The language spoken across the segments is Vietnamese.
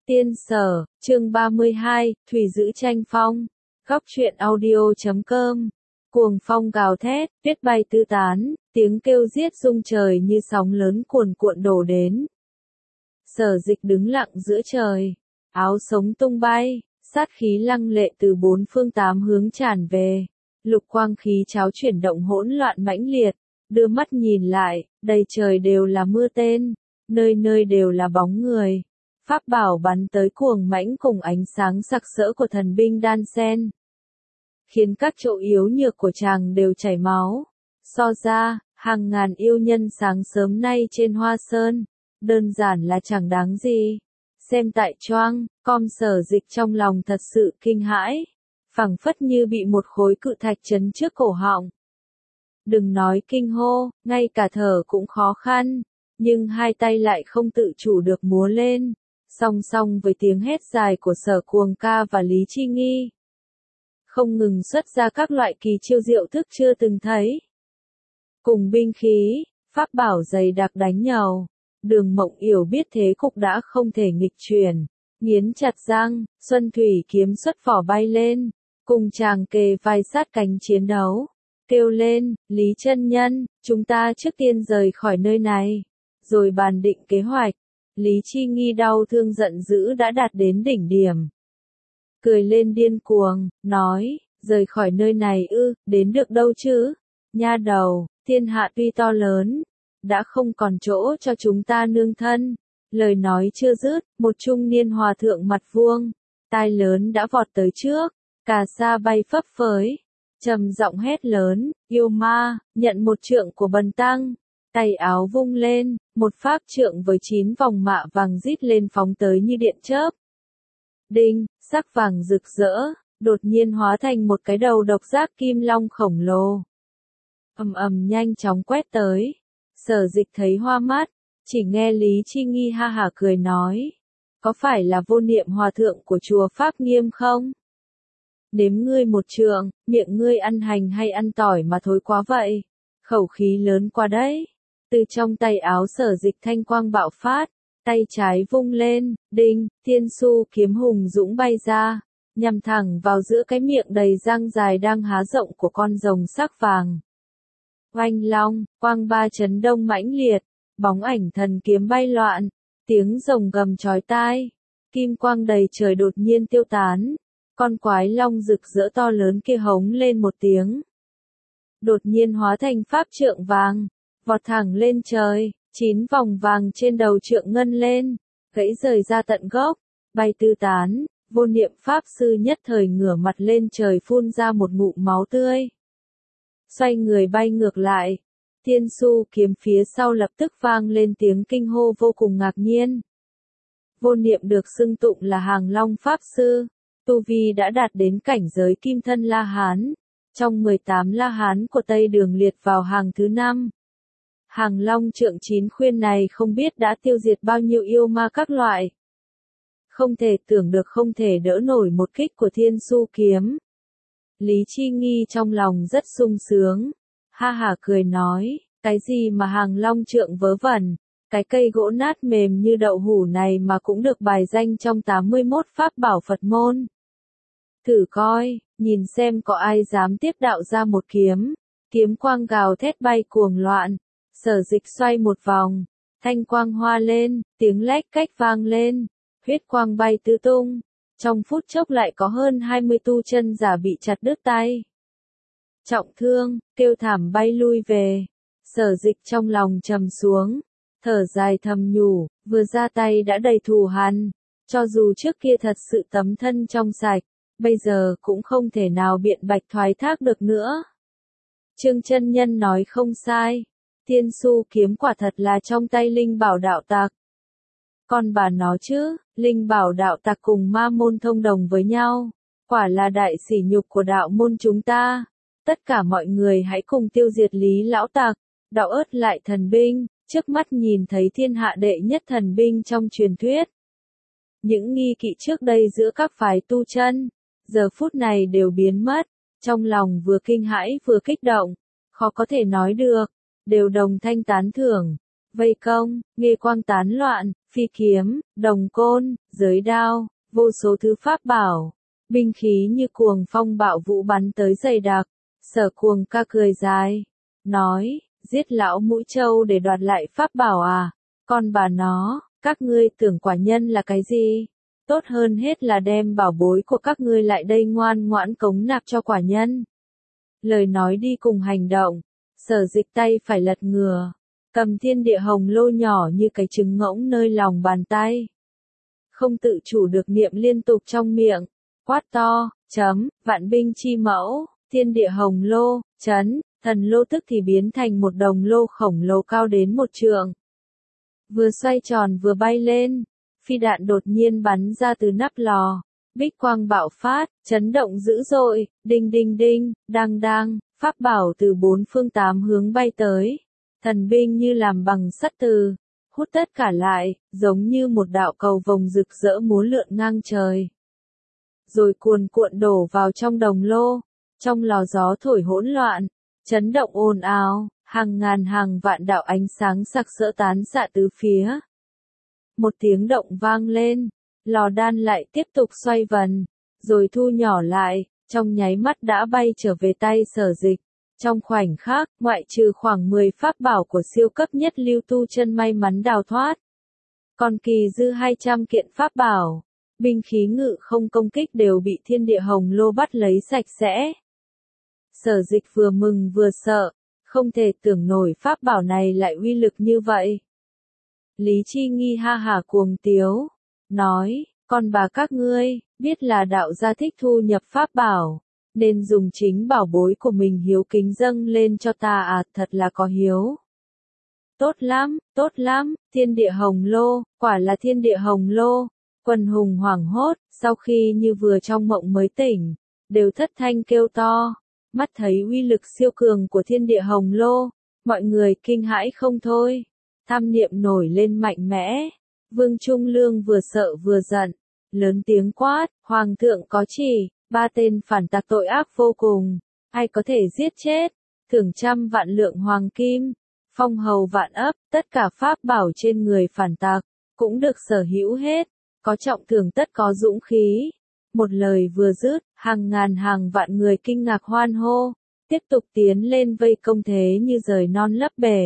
Tiên Sở, chương 32, Thủy giữ tranh phong. Góc truyện audio.com. Cuồng phong gào thét, tuyết bay tứ tán, tiếng kêu giết rung trời như sóng lớn cuồn cuộn đổ đến. Sở Dịch đứng lặng giữa trời, áo sống tung bay, sát khí lăng lệ từ bốn phương tám hướng tràn về. Lục quang khí cháo chuyển động hỗn loạn mãnh liệt, đưa mắt nhìn lại, đầy trời đều là mưa tên, nơi nơi đều là bóng người. Pháp bảo bắn tới cuồng mãnh cùng ánh sáng sặc sỡ của thần binh đan xen, khiến các chỗ yếu nhược của chàng đều chảy máu. So ra, hàng ngàn yêu nhân sáng sớm nay trên Hoa Sơn, đơn giản là chẳng đáng gì. Xem tại choang, Sở Dịch trong lòng thật sự kinh hãi, phảng phất như bị một khối cự thạch chấn trước cổ họng. Đừng nói kinh hô, ngay cả thở cũng khó khăn, nhưng hai tay lại không tự chủ được múa lên, song song với tiếng hét dài của Sở Cuồng Ca và Lý Chi Nghi. Không ngừng xuất ra các loại kỳ chiêu diệu thức chưa từng thấy. Cùng binh khí, pháp bảo dày đặc đánh nhau, Đường Mộng Yểu biết thế cục đã không thể nghịch chuyển, nghiến chặt răng, Xuân Thủy kiếm xuất vỏ bay lên, cùng chàng kề vai sát cánh chiến đấu, kêu lên, Lý chân nhân, chúng ta trước tiên rời khỏi nơi này, rồi bàn định kế hoạch. Lý Chi Nghi đau thương giận dữ đã đạt đến đỉnh điểm. Cười lên điên cuồng, nói, rời khỏi nơi này ư, đến được đâu chứ? Nha đầu, thiên hạ tuy to lớn, đã không còn chỗ cho chúng ta nương thân. Lời nói chưa dứt, một trung niên hòa thượng mặt vuông, tai lớn đã vọt tới trước, cà sa bay phấp phới, trầm giọng hét lớn, yêu ma, nhận một trượng của bần tăng. Tay áo vung lên, một pháp trượng với 9 vòng mạ vàng rít lên phóng tới như điện chớp. Đinh, sắc vàng rực rỡ, đột nhiên hóa thành một cái đầu độc giác kim long khổng lồ. Ầm ầm nhanh chóng quét tới. Sở Dịch thấy hoa mắt, chỉ nghe Lý Chi Nghi ha hả cười nói, có phải là Vô Niệm hòa thượng của chùa Pháp Nghiêm không? Nếm ngươi một trượng, miệng ngươi ăn hành hay ăn tỏi mà thối quá vậy? Khẩu khí lớn quá đấy. Từ trong tay áo Sở Dịch thanh quang bạo phát, tay trái vung lên, đinh, thiên su kiếm hùng dũng bay ra, nhằm thẳng vào giữa cái miệng đầy răng dài đang há rộng của con rồng sắc vàng. Oanh long, quang ba chấn đông mãnh liệt, bóng ảnh thần kiếm bay loạn, tiếng rồng gầm chói tai, kim quang đầy trời đột nhiên tiêu tán, con quái long rực rỡ to lớn kia hống lên một tiếng. Đột nhiên hóa thành pháp trượng vàng, vọt thẳng lên trời, 9 vòng vàng trên đầu trượng ngân lên, gãy rời ra tận gốc, bay tứ tán. Vô Niệm pháp sư nhất thời ngửa mặt lên trời phun ra một ngụm máu tươi. Xoay người bay ngược lại, thiên su kiếm phía sau lập tức vang lên tiếng kinh hô vô cùng ngạc nhiên. Vô Niệm được xưng tụng là Hàng Long pháp sư, tu vi đã đạt đến cảnh giới kim thân La Hán, trong 18 La Hán của Tây Đường liệt vào hàng thứ 5. Hàng Long trượng 9 khuyên này không biết đã tiêu diệt bao nhiêu yêu ma các loại. Không thể tưởng được không thể đỡ nổi một kích của thiên su kiếm. Lý Chi Nghi trong lòng rất sung sướng, ha hả cười nói, cái gì mà Hàng Long trượng vớ vẩn, cái cây gỗ nát mềm như đậu hũ này mà cũng được bài danh trong 81 pháp bảo Phật môn. Thử coi, nhìn xem có ai dám tiếp đạo ra một kiếm. Kiếm quang gào thét bay cuồng loạn, Sở Dịch xoay một vòng, thanh quang hoa lên, tiếng lách cách vang lên, huyết quang bay tứ tung. Trong phút chốc lại có hơn 20 tu chân giả bị chặt đứt tay. Trọng thương, kêu thảm bay lui về. Sở Dịch trong lòng trầm xuống, thở dài thầm nhủ, vừa ra tay đã đầy thù hằn, cho dù trước kia thật sự tấm thân trong sạch, bây giờ cũng không thể nào biện bạch thoái thác được nữa. Trương chân nhân nói không sai, thiên su kiếm quả thật là trong tay Linh Bảo đạo tặc. Còn bà nó chứ, Linh Bảo đạo tặc cùng ma môn thông đồng với nhau, quả là đại sỉ nhục của đạo môn chúng ta. Tất cả mọi người hãy cùng tiêu diệt Lý lão tặc, đạo ớt lại thần binh, trước mắt nhìn thấy thiên hạ đệ nhất thần binh trong truyền thuyết. Những nghi kỵ trước đây giữa các phái tu chân, giờ phút này đều biến mất, trong lòng vừa kinh hãi vừa kích động, khó có thể nói được, đều đồng thanh tán thưởng. Vây công, nghe quang tán loạn, phi kiếm, đồng côn, giới đao, vô số thứ pháp bảo, binh khí như cuồng phong bạo vũ bắn tới dày đặc. Sở Cuồng ca cười dài, nói, giết lão Mũi Trâu để đoạt lại pháp bảo à, con bà nó, các ngươi tưởng quả nhân là cái gì? Tốt hơn hết là đem bảo bối của các ngươi lại đây ngoan ngoãn cống nạp cho quả nhân. Lời nói đi cùng hành động, Sở Dịch tay phải lật ngừa, cầm thiên địa hồng lô nhỏ như cái trứng ngỗng nơi lòng bàn tay. Không tự chủ được niệm liên tục trong miệng, quát to, vạn binh chi mẫu, thiên địa hồng lô, thần lô tức thì biến thành một đồng lô khổng lồ cao đến 1 trượng. Vừa xoay tròn vừa bay lên, phi đạn đột nhiên bắn ra từ nắp lò, bích quang bạo phát, chấn động dữ dội, đinh đinh đinh, đang đang, pháp bảo từ 4 phương 8 hướng bay tới. Thần binh như làm bằng sắt từ, hút tất cả lại, giống như một đạo cầu vồng rực rỡ múa lượn ngang trời. Rồi cuồn cuộn đổ vào trong đồng lô, trong lò gió thổi hỗn loạn, chấn động ồn ào, hàng ngàn hàng vạn đạo ánh sáng sặc sỡ tán xạ tứ phía. Một tiếng động vang lên, lò đan lại tiếp tục xoay vần, rồi thu nhỏ lại, trong nháy mắt đã bay trở về tay Sở Dịch. Trong khoảnh khắc, ngoại trừ khoảng 10 pháp bảo của siêu cấp nhất Lưu Tu Chân may mắn đào thoát. Còn kỳ dư 200 kiện pháp bảo, binh khí ngự không công kích đều bị thiên địa hồng lô bắt lấy sạch sẽ. Sở Dịch vừa mừng vừa sợ, không thể tưởng nổi pháp bảo này lại uy lực như vậy. Lý Chi Nghi ha hả cuồng tiếu, nói, con bà các ngươi, biết là đạo gia thích thu nhập pháp bảo, nên dùng chính bảo bối của mình hiếu kính dâng lên cho ta à, thật là có hiếu. Tốt lắm, thiên địa hồng lô, quả là thiên địa hồng lô. Quần hùng hoảng hốt, sau khi như vừa trong mộng mới tỉnh, đều thất thanh kêu to, mắt thấy uy lực siêu cường của thiên địa hồng lô, mọi người kinh hãi không thôi, tham niệm nổi lên mạnh mẽ. Vương Trung Lương vừa sợ vừa giận, lớn tiếng quát, Hoàng thượng có chỉ, 3 tên phản tặc tội ác vô cùng, ai có thể giết chết, thưởng 100 vạn lượng hoàng kim, phong hầu vạn ấp, tất cả pháp bảo trên người phản tặc, cũng được sở hữu hết, có trọng thưởng tất có dũng khí. Một lời vừa dứt, hàng ngàn hàng vạn người kinh ngạc hoan hô, tiếp tục tiến lên vây công thế như rời non lấp bể.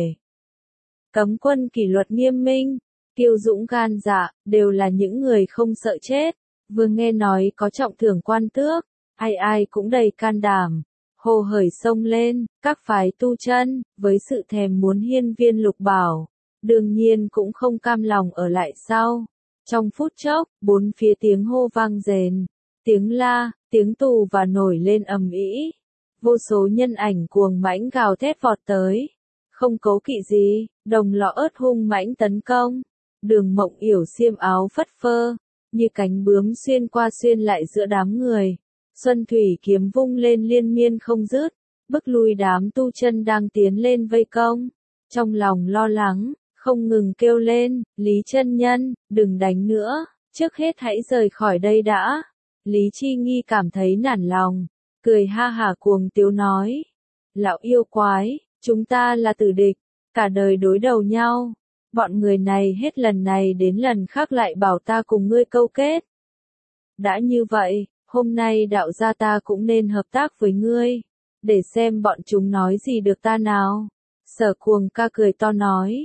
Cấm quân kỷ luật nghiêm minh, kiêu dũng gan dạ, đều là những người không sợ chết, vừa nghe nói có trọng thưởng quan tước, ai ai cũng đầy can đảm, hồ hởi xông lên, các phái tu chân, với sự thèm muốn hiên viên lục bảo, đương nhiên cũng không cam lòng ở lại sau. Trong phút chốc, 4 phía tiếng hô vang rền, tiếng la, tiếng tù và nổi lên ầm ĩ. Vô số nhân ảnh cuồng mãnh gào thét vọt tới, không cố kỵ gì, đồng lọ ớt hung mãnh tấn công. Đường Mộng Yểu xiêm áo phất phơ, như cánh bướm xuyên qua xuyên lại giữa đám người. Xuân thủy kiếm vung lên liên miên không dứt, bức lui đám tu chân đang tiến lên vây công. Trong lòng lo lắng, không ngừng kêu lên, Lý chân nhân, đừng đánh nữa, trước hết hãy rời khỏi đây đã. Lý Chi Nghi cảm thấy nản lòng, cười ha hả cuồng tiếu nói, lão yêu quái, chúng ta là tử địch, cả đời đối đầu nhau. Bọn người này hết lần này đến lần khác lại bảo ta cùng ngươi câu kết. Đã như vậy, hôm nay đạo gia ta cũng nên hợp tác với ngươi, để xem bọn chúng nói gì được ta nào. Sở Cuồng ca cười to nói,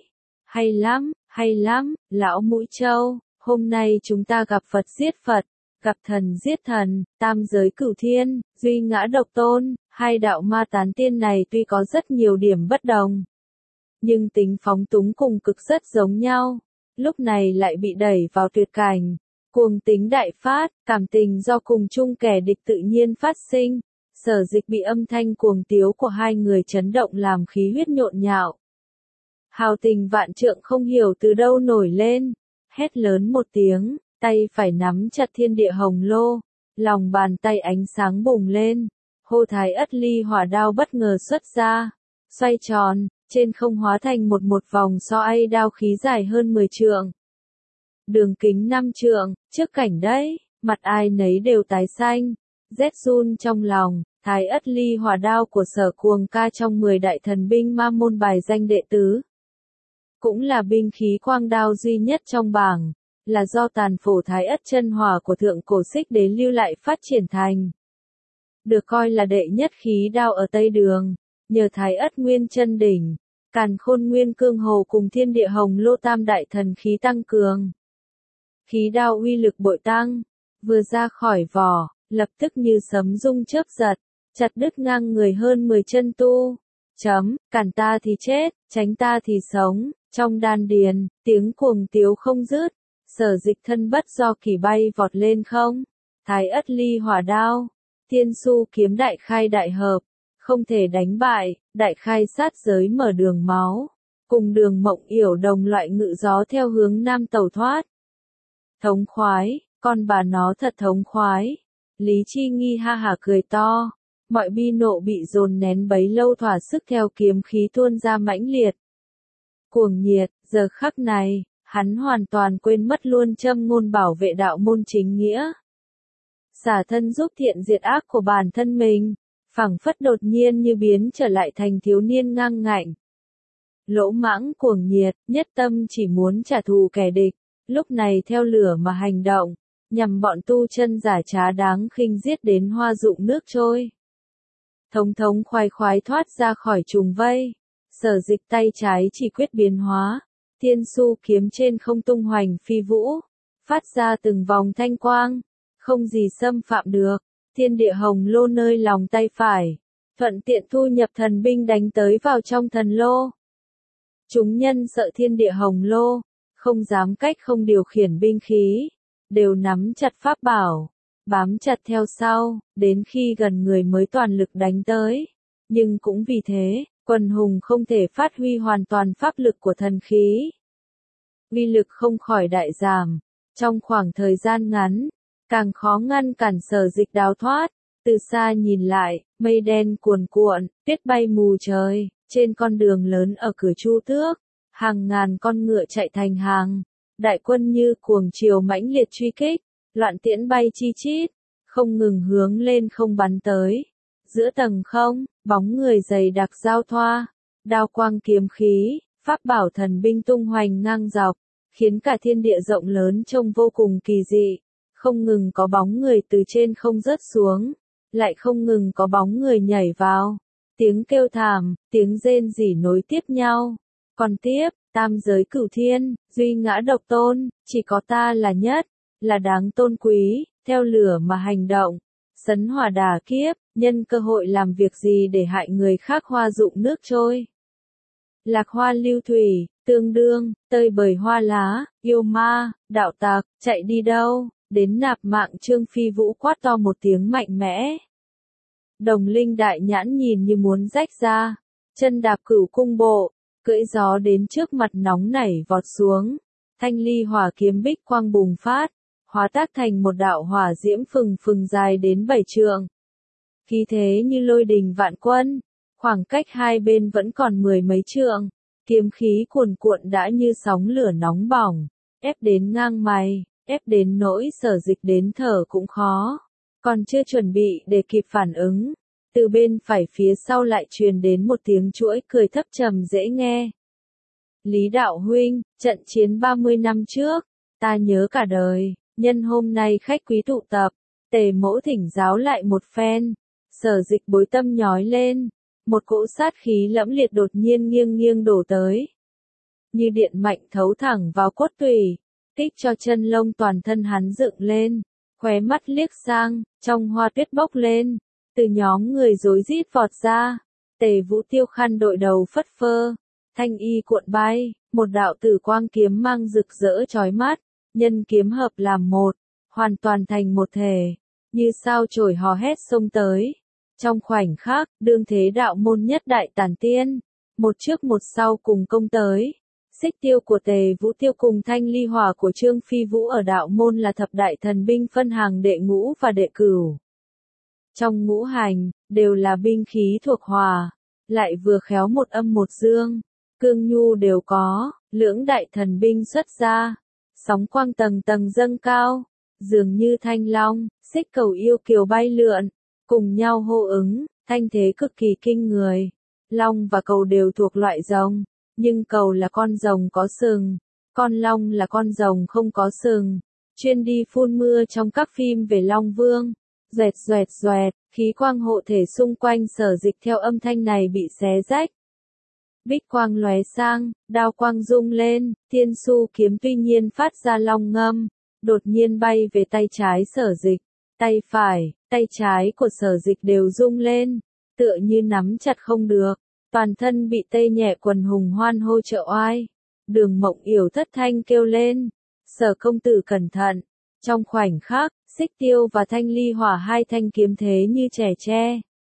hay lắm, lão Mũi Trâu, hôm nay chúng ta gặp Phật giết Phật, gặp thần giết thần, tam giới cửu thiên, duy ngã độc tôn, hai đạo ma tán tiên này tuy có rất nhiều điểm bất đồng, nhưng tính phóng túng cùng cực rất giống nhau, lúc này lại bị đẩy vào tuyệt cảnh. Cuồng tính đại phát, cảm tình do cùng chung kẻ địch tự nhiên phát sinh. Sở Dịch bị âm thanh cuồng tiếu của hai người chấn động làm khí huyết nhộn nhạo. Hào tình vạn trượng không hiểu từ đâu nổi lên, hét lớn một tiếng, tay phải nắm chặt thiên địa hồng lô, lòng bàn tay ánh sáng bùng lên, hô thái ất ly hỏa đao bất ngờ xuất ra, xoay tròn, trên không hóa thành một vòng xoay đao khí dài hơn 10 trượng. Đường kính 5 trượng, trước cảnh đấy, mặt ai nấy đều tái xanh, rét run trong lòng, thái ất ly hỏa đao của Sở Cuồng ca trong 10 đại thần binh ma môn bài danh đệ tứ. cũng là binh khí quang đao duy nhất trong bảng, là do tàn phổ Thái Ất chân hỏa của thượng cổ Xích Đế lưu lại phát triển thành. Được coi là đệ nhất khí đao ở Tây Đường, nhờ Thái Ất nguyên chân đỉnh, Càn Khôn nguyên cương hồ cùng Thiên Địa Hồng Lô tam đại thần khí tăng cường. Khí đao uy lực bội tăng, vừa ra khỏi vỏ, lập tức như sấm rung chớp giật, chặt đứt ngang người hơn 10 chân tu. Cản ta thì chết, tránh ta thì sống, trong đan điền, tiếng cuồng tiếu không dứt, Sở Dịch thân bất do kỳ bay vọt lên không. Thái Ất ly hỏa đao, Thiên Su kiếm đại khai đại hợp, không thể đánh bại, đại khai sát giới mở đường máu, cùng Đường Mộng Yểu đồng loại ngự gió theo hướng nam tẩu thoát. Thống khoái, con bà nó thật thống khoái. Lý Chi Nghi ha hả cười to, mọi bi nộ bị dồn nén bấy lâu thỏa sức theo kiếm khí tuôn ra mãnh liệt. Cuồng nhiệt, giờ khắc này, hắn hoàn toàn quên mất luôn châm ngôn bảo vệ đạo môn chính nghĩa. Xả thân giúp thiện diệt ác của bản thân mình, phảng phất đột nhiên như biến trở lại thành thiếu niên ngang ngạnh. Lỗ mãng cuồng nhiệt, nhất tâm chỉ muốn trả thù kẻ địch, lúc này theo lửa mà hành động, nhằm bọn tu chân giả trá đáng khinh giết đến hoa rụng nước trôi. Thống khoái khoái thoát ra khỏi trùng vây, Sở Dịch tay trái chỉ quyết biến hóa, Thiên Su kiếm trên không tung hoành phi vũ, phát ra từng vòng thanh quang, không gì xâm phạm được. Thiên Địa Hồng Lô nơi lòng tay phải, thuận tiện thu nhập thần binh đánh tới vào trong thần lô. Chúng nhân sợ Thiên Địa Hồng Lô, không dám cách không điều khiển binh khí, đều nắm chặt pháp bảo, bám chặt theo sau, đến khi gần người mới toàn lực đánh tới. Nhưng cũng vì thế, quần hùng không thể phát huy hoàn toàn pháp lực của thần khí. Uy lực không khỏi đại giảm, trong khoảng thời gian ngắn, càng khó ngăn cản Sở Dịch đào thoát. Từ xa nhìn lại, mây đen cuồn cuộn, tuyết bay mù trời, trên con đường lớn ở cửa Chu Tước, hàng ngàn con ngựa chạy thành hàng, đại quân như cuồng triều mãnh liệt truy kích, loạn tiễn bay chi chít, không ngừng hướng lên không bắn tới. Giữa tầng không, bóng người dày đặc giao thoa, đao quang kiếm khí, pháp bảo thần binh tung hoành ngang dọc, khiến cả thiên địa rộng lớn trông vô cùng kỳ dị. Không ngừng có bóng người từ trên không rớt xuống, lại không ngừng có bóng người nhảy vào. Tiếng kêu thảm, tiếng rên rỉ nối tiếp nhau. Còn tiếp, tam giới cửu thiên, duy ngã độc tôn, chỉ có ta là nhất, là đáng tôn quý, theo lửa mà hành động. Sấn hỏa đả kiếp, nhân cơ hội làm việc gì để hại người khác hoa rụng nước trôi. Lạc hoa lưu thủy, tương đương, tơi bời hoa lá, yêu ma, đạo tặc, chạy đi đâu, đến nạp mạng Trương Phi Vũ quát to một tiếng mạnh mẽ. Đồng Linh đại nhãn nhìn như muốn rách ra, chân đạp cửu cung bộ, cưỡi gió đến trước mặt nóng nảy vọt xuống, thanh ly hỏa kiếm bích quang bùng phát, hóa tác thành một đạo hỏa diễm phừng phừng dài đến 7 trượng. Khí thế như lôi đình vạn quân, khoảng cách hai bên vẫn còn 10 mấy trượng, kiếm khí cuồn cuộn đã như sóng lửa nóng bỏng, ép đến ngang mày, ép đến nỗi Sở Dịch đến thở cũng khó. Còn chưa chuẩn bị để kịp phản ứng, từ bên phải phía sau lại truyền đến một tiếng chuỗi cười thấp trầm dễ nghe. Lý đạo huynh, trận chiến 30 năm trước, ta nhớ cả đời, nhân hôm nay khách quý tụ tập, Tề mỗ thỉnh giáo lại một phen. Sở Dịch bối tâm nhói lên, một cỗ sát khí lẫm liệt đột nhiên nghiêng nghiêng đổ tới. Như điện mạnh thấu thẳng vào cốt tủy, kích cho chân lông toàn thân hắn dựng lên. Khóe mắt liếc sang, trong hoa tuyết bốc lên, từ nhóm người rối rít vọt ra, Tề Vũ Tiêu khăn đội đầu phất phơ, thanh y cuộn bay, một đạo tử quang kiếm mang rực rỡ chói mắt, nhân kiếm hợp làm một, hoàn toàn thành một thể, như sao chổi hò hét xông tới. Trong khoảnh khắc, đương thế đạo môn nhất đại tản tiên, một trước một sau cùng công tới. Xích tiêu của Tề Vũ Tiêu cùng thanh ly hỏa của Trương Phi Vũ ở đạo môn là thập đại thần binh phân hàng đệ ngũ và đệ cửu. Trong ngũ hành, đều là binh khí thuộc hỏa, lại vừa khéo một âm một dương, cương nhu đều có, lưỡng đại thần binh xuất ra, sóng quang tầng tầng dâng cao, dường như thanh long, xích cầu yêu kiều bay lượn, cùng nhau hô ứng, thanh thế cực kỳ kinh người. Long và cầu đều thuộc loại rồng, Nhưng cầu là con rồng có sừng, con long là con rồng không có sừng, chuyên đi phun mưa trong các phim về Long Vương. Doẹt doẹt doẹt, khí quang hộ thể xung quanh Sở Dịch theo âm thanh này bị xé rách. Bích quang lóe sang, đao quang rung lên, thiên su kiếm tuy nhiên phát ra long ngâm, đột nhiên bay về tay trái Sở Dịch. Tay phải, tay trái của Sở Dịch đều rung lên, tựa như nắm chặt không được, toàn thân bị tê nhẹ quần hùng hoan hô trợ oai. Đường Mộng Yểu thất thanh kêu lên, Sở công tử cẩn thận. Trong khoảnh khắc, Xích Tiêu và Thanh Ly Hỏa hai thanh kiếm thế như trẻ tre,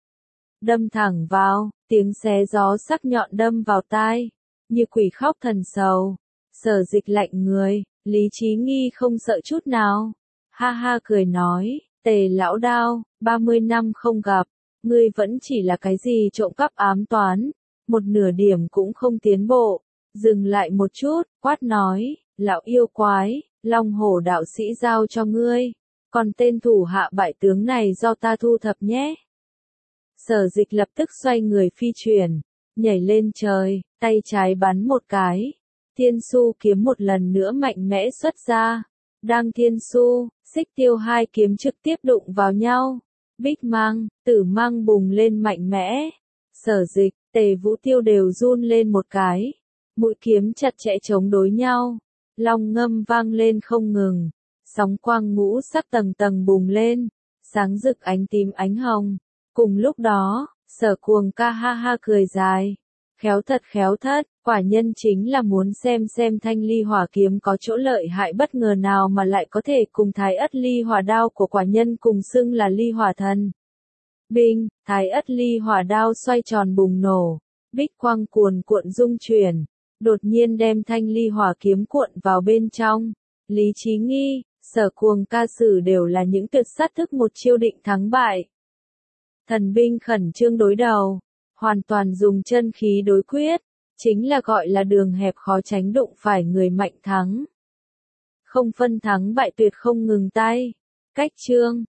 đâm thẳng vào, tiếng xé gió sắc nhọn đâm vào tai, như quỷ khóc thần sầu. Sở Dịch lạnh người, Lý Chí Nghi không sợ chút nào, ha ha cười nói, Tề lão đao, 30 năm không gặp, ngươi vẫn chỉ là cái gì trộm cắp ám toán, một nửa điểm cũng không tiến bộ. Dừng lại một chút, quát nói, lão yêu quái, Long Hổ đạo sĩ giao cho ngươi, còn tên thủ hạ bại tướng này do ta thu thập nhé. Sở Dịch lập tức xoay người phi chuyển, nhảy lên trời, tay trái bắn một cái, thiên su kiếm một lần nữa mạnh mẽ xuất ra. Đang thiên su, Xích Tiêu hai kiếm trực tiếp đụng vào nhau, bích mang, tử mang bùng lên mạnh mẽ. Sở Dịch, Tề Vũ Tiêu đều run lên một cái, mũi kiếm chặt chẽ chống đối nhau, long ngâm vang lên không ngừng, sóng quang ngũ sắc tầng tầng bùng lên, sáng rực ánh tím ánh hồng. Cùng lúc đó, Sở Cuồng ca ha ha cười dài, khéo thật, quả nhân chính là muốn xem Thanh Ly Hỏa kiếm có chỗ lợi hại bất ngờ nào mà lại có thể cùng Thái Ất Ly Hỏa đao của quả nhân cùng xưng là Ly Hỏa thần. Binh, Thái Ất Ly Hỏa đao xoay tròn bùng nổ, bích quang cuồn cuộn rung chuyển, đột nhiên đem Thanh Ly Hỏa kiếm cuộn vào bên trong. Lý Chí Nghi, Sở Cuồng ca sử đều là những tuyệt sát thức một chiêu định thắng bại. Thần binh khẩn trương đối đầu, hoàn toàn dùng chân khí đối quyết, chính là gọi là đường hẹp khó tránh đụng phải người mạnh thắng. Không phân thắng bại tuyệt không ngừng tay. Cách chương